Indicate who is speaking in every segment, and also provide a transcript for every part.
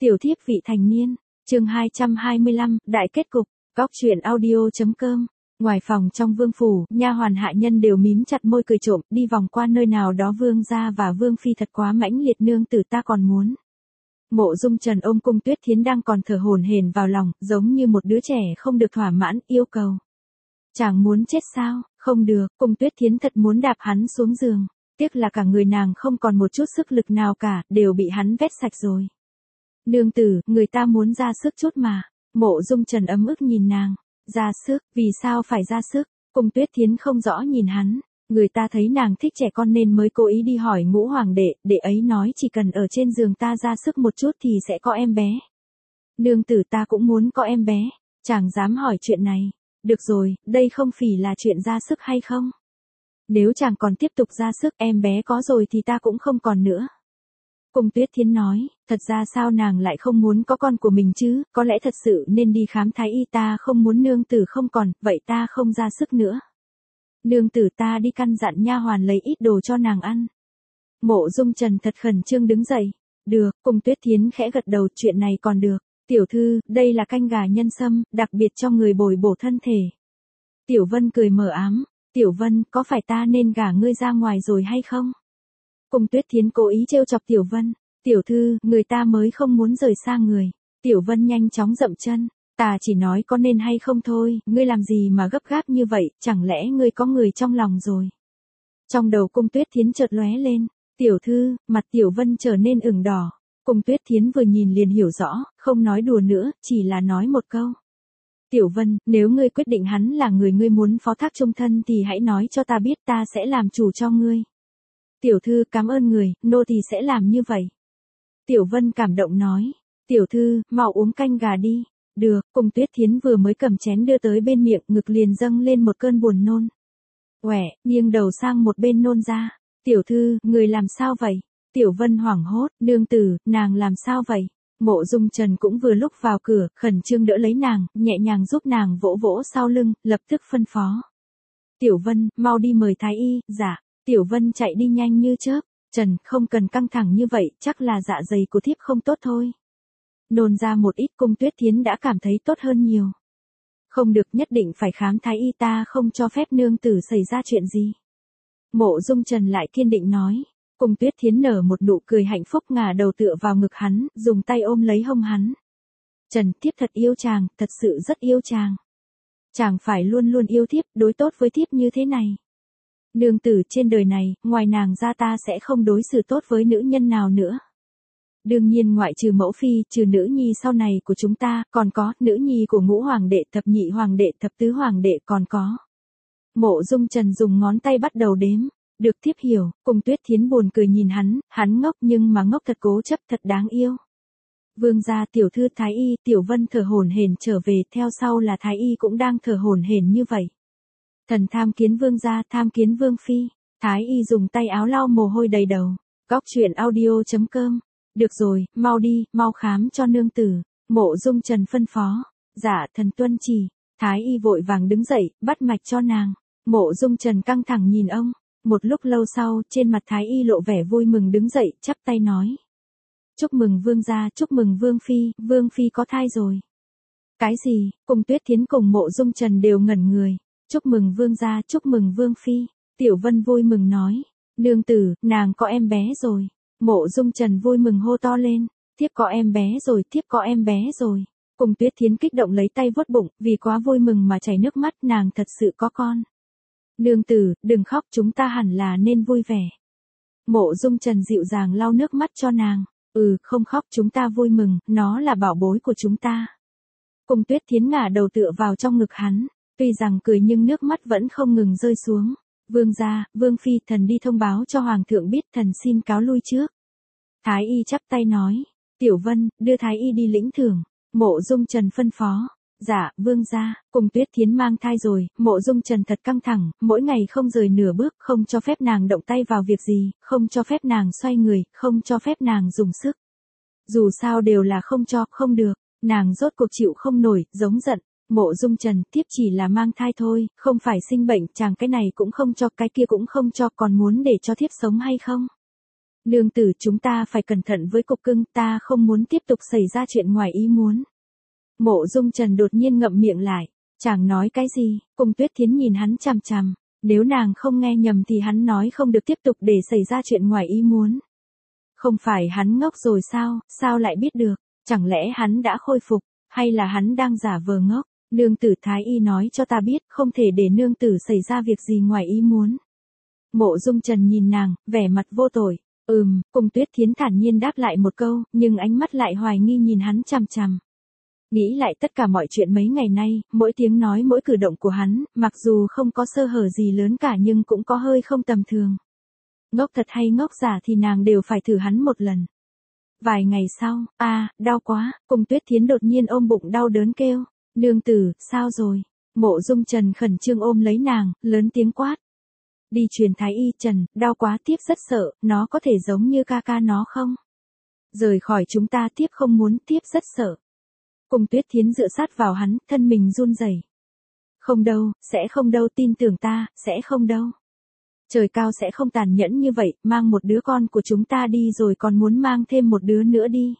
Speaker 1: Tiểu thiếp vị thành niên, chương 225, đại kết cục, góc truyện audio.com. Ngoài phòng trong vương phủ, nha hoàn hạ nhân đều mím chặt môi cười trộm, đi vòng qua nơi nào đó vương gia và vương phi thật quá mãnh liệt, nương tử ta còn muốn. Mộ Dung Trần ôm Cung Tuyết Thiến đang còn thở hổn hển vào lòng, giống như một đứa trẻ không được thỏa mãn, yêu cầu. Chàng muốn chết sao? Không được, Cung Tuyết Thiến thật muốn đạp hắn xuống giường. Tiếc là cả người nàng không còn một chút sức lực nào cả, đều bị hắn vét sạch rồi. Nương tử, người ta muốn ra sức chút mà. Mộ Dung Trần ấm ức nhìn nàng. Ra sức, vì sao phải ra sức? Cung Tuyết Thiến không rõ nhìn hắn. Người ta thấy nàng thích trẻ con nên mới cố ý đi hỏi Ngũ Hoàng đệ ấy nói chỉ cần ở trên giường ta ra sức một chút thì sẽ có em bé. Nương tử ta cũng muốn có em bé. Chàng dám hỏi chuyện này. Được rồi, đây không phải là chuyện ra sức hay không? Nếu chàng còn tiếp tục ra sức, em bé có rồi thì ta cũng không còn nữa. Cung Tuyết Thiến nói, thật ra sao nàng lại không muốn có con của mình chứ, có lẽ thật sự nên đi khám thái y, ta không muốn nương tử không còn, vậy ta không ra sức nữa. Nương tử ta đi căn dặn nha hoàn lấy ít đồ cho nàng ăn. Mộ Dung Trần thật khẩn trương đứng dậy. Được, Cung Tuyết Thiến khẽ gật đầu, chuyện này còn được. Tiểu thư, đây là canh gà nhân sâm, đặc biệt cho người bồi bổ thân thể. Tiểu Vân cười mờ ám. Tiểu Vân, có phải ta nên gả ngươi ra ngoài rồi hay không? Cung Tuyết Thiến cố ý trêu chọc Tiểu Vân. Tiểu thư, người ta mới không muốn rời xa người. Tiểu Vân nhanh chóng dậm chân. Ta chỉ nói có nên hay không thôi, ngươi làm gì mà gấp gáp như vậy, chẳng lẽ ngươi có người trong lòng rồi? Trong đầu Cung Tuyết Thiến chợt lóe lên. Tiểu thư, mặt Tiểu Vân trở nên ửng đỏ. Cung Tuyết Thiến vừa nhìn liền hiểu rõ, không nói đùa nữa, chỉ là nói một câu. Tiểu Vân, nếu ngươi quyết định hắn là người ngươi muốn phó thác chung thân thì hãy nói cho ta biết, ta sẽ làm chủ cho ngươi. Tiểu thư cảm ơn người, nô tỳ sẽ làm như vậy. Tiểu Vân cảm động nói. Tiểu thư, mau uống canh gà đi. Được, Cung Tuyết Thiến vừa mới cầm chén đưa tới bên miệng, ngực liền dâng lên một cơn buồn nôn. Quẻ, nghiêng đầu sang một bên nôn ra. Tiểu thư, người làm sao vậy? Tiểu Vân hoảng hốt, nương tử, nàng làm sao vậy? Mộ Dung Trần cũng vừa lúc vào cửa, khẩn trương đỡ lấy nàng, nhẹ nhàng giúp nàng vỗ vỗ sau lưng, lập tức phân phó. Tiểu Vân, mau đi mời thái y. Dạ. Tiểu Vân chạy đi nhanh như chớp. Trần, không cần căng thẳng như vậy, chắc là dạ dày của thiếp không tốt thôi. Nôn ra một ít, Cung Tuyết Thiến đã cảm thấy tốt hơn nhiều. Không được, nhất định phải khám thái y, ta không cho phép nương tử xảy ra chuyện gì. Mộ Dung Trần lại kiên định nói. Cung Tuyết Thiến nở một nụ cười hạnh phúc, ngả đầu tựa vào ngực hắn, dùng tay ôm lấy hông hắn. Trần, thiếp thật yêu chàng, thật sự rất yêu chàng. Chàng phải luôn luôn yêu thiếp, đối tốt với thiếp như thế này. Nương tử, trên đời này, ngoài nàng ra ta sẽ không đối xử tốt với nữ nhân nào nữa. Đương nhiên ngoại trừ mẫu phi, trừ nữ nhi sau này của chúng ta, còn có nữ nhi của Ngũ Hoàng đệ, thập nhị hoàng đệ, thập tứ hoàng đệ, còn có. Mộ Dung Trần dùng ngón tay bắt đầu đếm. Được, thiếp hiểu. Cung Tuyết Thiến buồn cười nhìn hắn ngốc nhưng mà ngốc thật, cố chấp thật đáng yêu. Vương gia, tiểu thư, thái y. Tiểu Vân thở hổn hển trở về, theo sau là thái y cũng đang thở hổn hển như vậy. Thần tham kiến vương gia, tham kiến vương phi. Thái y dùng tay áo lau mồ hôi đầy đầu. Góc truyện audio.com. Được rồi, mau đi, mau khám cho nương tử. Mộ Dung Trần phân phó. Dạ, thần tuân chỉ. Thái y vội vàng đứng dậy, bắt mạch cho nàng. Mộ Dung Trần căng thẳng nhìn ông. Một lúc lâu sau, trên mặt thái y lộ vẻ vui mừng, đứng dậy, chắp tay nói. Chúc mừng vương gia, chúc mừng vương phi có thai rồi. Cái gì? Cung Tuyết Thiến cùng Mộ Dung Trần đều ngẩn người. Chúc mừng vương gia, chúc mừng vương phi. Tiểu Vân vui mừng nói. Nương tử, nàng có em bé rồi. Mộ Dung Trần vui mừng hô to lên. Thiếp có em bé rồi, thiếp có em bé rồi. Cung Tuyết Thiến kích động lấy tay vuốt bụng, vì quá vui mừng mà chảy nước mắt, nàng thật sự có con. Nương tử, đừng khóc, chúng ta hẳn là nên vui vẻ. Mộ Dung Trần dịu dàng lau nước mắt cho nàng. Không khóc, chúng ta vui mừng, nó là bảo bối của chúng ta. Cung Tuyết Thiến ngả đầu tựa vào trong ngực hắn. Tuy rằng cười nhưng nước mắt vẫn không ngừng rơi xuống. Vương gia, vương phi, thần đi thông báo cho hoàng thượng biết, thần xin cáo lui trước. Thái y chắp tay nói. Tiểu Vân, đưa thái y đi lĩnh thưởng. Mộ Dung Trần phân phó. Dạ, vương gia. Cung Tuyết Thiến mang thai rồi, Mộ Dung Trần thật căng thẳng, mỗi ngày không rời nửa bước, không cho phép nàng động tay vào việc gì, không cho phép nàng xoay người, không cho phép nàng dùng sức. Dù sao đều là không cho, không được. Nàng rốt cuộc chịu không nổi, giống giận. Mộ Dung Trần, thiếp chỉ là mang thai thôi, không phải sinh bệnh, chàng cái này cũng không cho, cái kia cũng không cho, còn muốn để cho thiếp sống hay không? Nương tử chúng ta phải cẩn thận với cục cưng, ta không muốn tiếp tục xảy ra chuyện ngoài ý muốn. Mộ Dung Trần đột nhiên ngậm miệng lại, chàng nói cái gì, Cung Tuyết Thiến nhìn hắn chằm chằm, nếu nàng không nghe nhầm thì hắn nói không được tiếp tục để xảy ra chuyện ngoài ý muốn. Không phải hắn ngốc rồi sao, sao lại biết được, chẳng lẽ hắn đã khôi phục, hay là hắn đang giả vờ ngốc, nương tử Thái Y nói cho ta biết, không thể để nương tử xảy ra việc gì ngoài ý muốn. Mộ Dung Trần nhìn nàng, vẻ mặt vô tội, Cung Tuyết Thiến thản nhiên đáp lại một câu, nhưng ánh mắt lại hoài nghi nhìn hắn chằm chằm. Nghĩ lại tất cả mọi chuyện mấy ngày nay, mỗi tiếng nói mỗi cử động của hắn, mặc dù không có sơ hở gì lớn cả nhưng cũng có hơi không tầm thường. Ngốc thật hay ngốc giả thì nàng đều phải thử hắn một lần. Vài ngày sau, đau quá, Cung Tuyết Thiến đột nhiên ôm bụng đau đớn kêu, nương tử, sao rồi? Mộ Dung Trần khẩn trương ôm lấy nàng, lớn tiếng quát. Đi truyền Thái Y, Trần, đau quá, tiếp rất sợ, nó có thể giống như ca ca nó không? Rời khỏi chúng ta, tiếp không muốn, tiếp rất sợ. Cung Tuyết Thiến dựa sát vào hắn, thân mình run rẩy. Không đâu, sẽ không đâu, tin tưởng ta, sẽ không đâu. Trời cao sẽ không tàn nhẫn như vậy, mang một đứa con của chúng ta đi rồi còn muốn mang thêm một đứa nữa đi.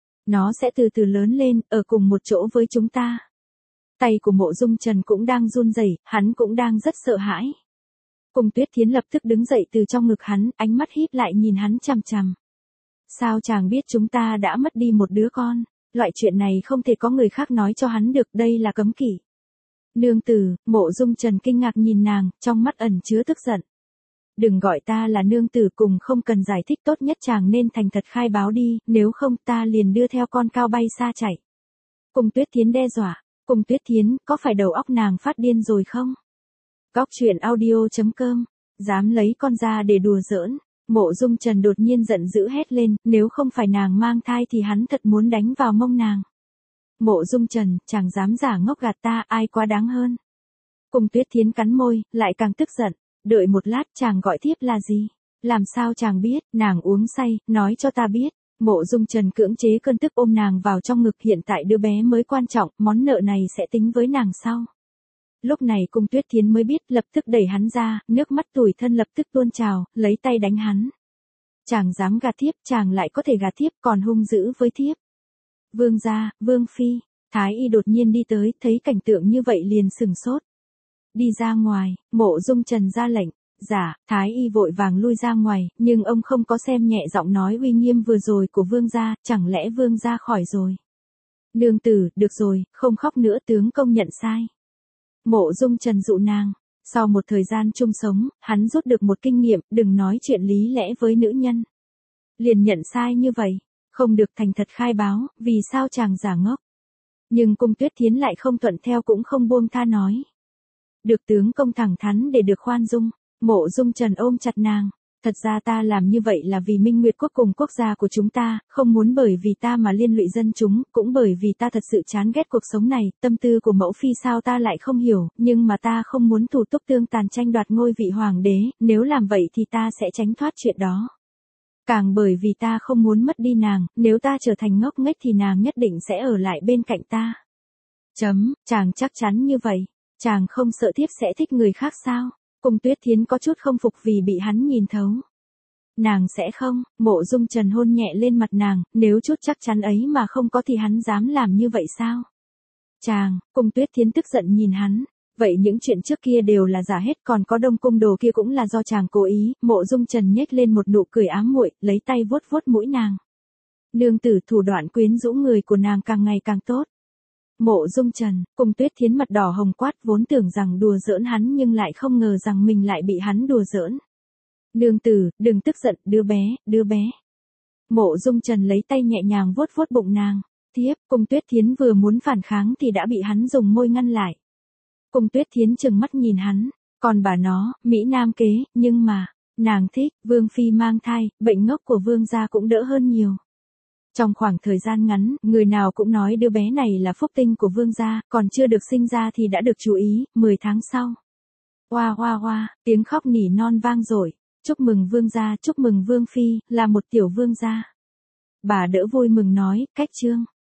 Speaker 1: Nó sẽ từ từ lớn lên, ở cùng một chỗ với chúng ta. Tay của Mộ Dung Trần cũng đang run rẩy, hắn cũng đang rất sợ hãi. Cung Tuyết Thiến lập tức đứng dậy từ trong ngực hắn, ánh mắt híp lại nhìn hắn chằm chằm. Sao chàng biết chúng ta đã mất đi một đứa con? Loại chuyện này không thể có người khác nói cho hắn được, đây là cấm kỵ. Nương tử, Mộ Dung Trần kinh ngạc nhìn nàng, trong mắt ẩn chứa tức giận. Đừng gọi ta là nương tử, cùng không cần giải thích, tốt nhất chàng nên thành thật khai báo đi, nếu không ta liền đưa theo con cao bay xa chạy. Cung Tuyết Thiến đe dọa, Cung Tuyết Thiến, có phải đầu óc nàng phát điên rồi không? Góc truyện audio.com, dám lấy con ra để đùa giỡn. Mộ Dung Trần đột nhiên giận dữ hét lên, nếu không phải nàng mang thai thì hắn thật muốn đánh vào mông nàng. Mộ Dung Trần, chàng dám giả ngốc gạt ta, ai quá đáng hơn. Cung Tuyết Thiến cắn môi, lại càng tức giận, đợi một lát, chàng gọi thiếp là gì? Làm sao chàng biết, nàng uống say, nói cho ta biết. Mộ Dung Trần cưỡng chế cơn tức ôm nàng vào trong ngực, hiện tại đứa bé mới quan trọng, món nợ này sẽ tính với nàng sau. Lúc này Cung Tuyết Thiến mới biết, lập tức đẩy hắn ra, nước mắt tủi thân lập tức tuôn trào, lấy tay đánh hắn. Chàng dám gạt thiếp, chàng lại có thể gạt thiếp, còn hung dữ với thiếp. Vương gia, Vương phi, Thái Y đột nhiên đi tới, thấy cảnh tượng như vậy liền sừng sốt. Đi ra ngoài, Mộ Dung Trần ra lệnh. Dạ, Thái Y vội vàng lui ra ngoài, nhưng ông không có xem nhẹ giọng nói uy nghiêm vừa rồi của vương gia, chẳng lẽ vương gia khỏi rồi? Nương tử, được rồi, không khóc nữa, tướng công nhận sai. Mộ Dung Trần dụ nàng, sau một thời gian chung sống, hắn rút được một kinh nghiệm, đừng nói chuyện lý lẽ với nữ nhân. Liền nhận sai như vậy, không được thành thật khai báo, vì sao chàng giả ngốc. Nhưng Cung Tuyết Thiến lại không thuận theo cũng không buông tha nói. Được tướng công thẳng thắn để được khoan dung. Mộ Dung Trần ôm chặt nàng. Thật ra ta làm như vậy là vì Minh Nguyệt Quốc cùng quốc gia của chúng ta, không muốn bởi vì ta mà liên lụy dân chúng, cũng bởi vì ta thật sự chán ghét cuộc sống này, tâm tư của mẫu phi sao ta lại không hiểu, nhưng mà ta không muốn thủ túc tương tàn tranh đoạt ngôi vị hoàng đế, nếu làm vậy thì ta sẽ tránh thoát chuyện đó. Càng bởi vì ta không muốn mất đi nàng, nếu ta trở thành ngốc nghếch thì nàng nhất định sẽ ở lại bên cạnh ta. Chàng chắc chắn như vậy, chàng không sợ thiếp sẽ thích người khác sao? Cung Tuyết Thiến có chút không phục vì bị hắn nhìn thấu. Nàng sẽ không, Mộ Dung Trần hôn nhẹ lên mặt nàng, nếu chút chắc chắn ấy mà không có thì hắn dám làm như vậy sao? Chàng, Cung Tuyết Thiến tức giận nhìn hắn, vậy những chuyện trước kia đều là giả hết, còn có Đông Cung đồ kia cũng là do chàng cố ý. Mộ Dung Trần nhếch lên một nụ cười ám muội, lấy tay vuốt vuốt mũi nàng. Nương tử, thủ đoạn quyến rũ người của nàng càng ngày càng tốt. Mộ Dung Trần, Cung Tuyết Thiến mặt đỏ hồng quát, vốn tưởng rằng đùa giỡn hắn nhưng lại không ngờ rằng mình lại bị hắn đùa giỡn. Nương tử, đừng tức giận, đứa bé. Mộ Dung Trần lấy tay nhẹ nhàng vuốt vuốt bụng nàng. Thiếp, Cung Tuyết Thiến vừa muốn phản kháng thì đã bị hắn dùng môi ngăn lại. Cung Tuyết Thiến trừng mắt nhìn hắn, còn bà nó, Mỹ Nam kế, nhưng mà, nàng thích, Vương phi mang thai, bệnh ngốc của vương gia cũng đỡ hơn nhiều. Trong khoảng thời gian ngắn, người nào cũng nói đứa bé này là phúc tinh của vương gia, còn chưa được sinh ra thì đã được chú ý. 10 tháng sau. Oa oa oa, tiếng khóc nỉ non vang dội. Chúc mừng vương gia, chúc mừng vương phi, là một tiểu vương gia. Bà đỡ vui mừng nói, cách chương.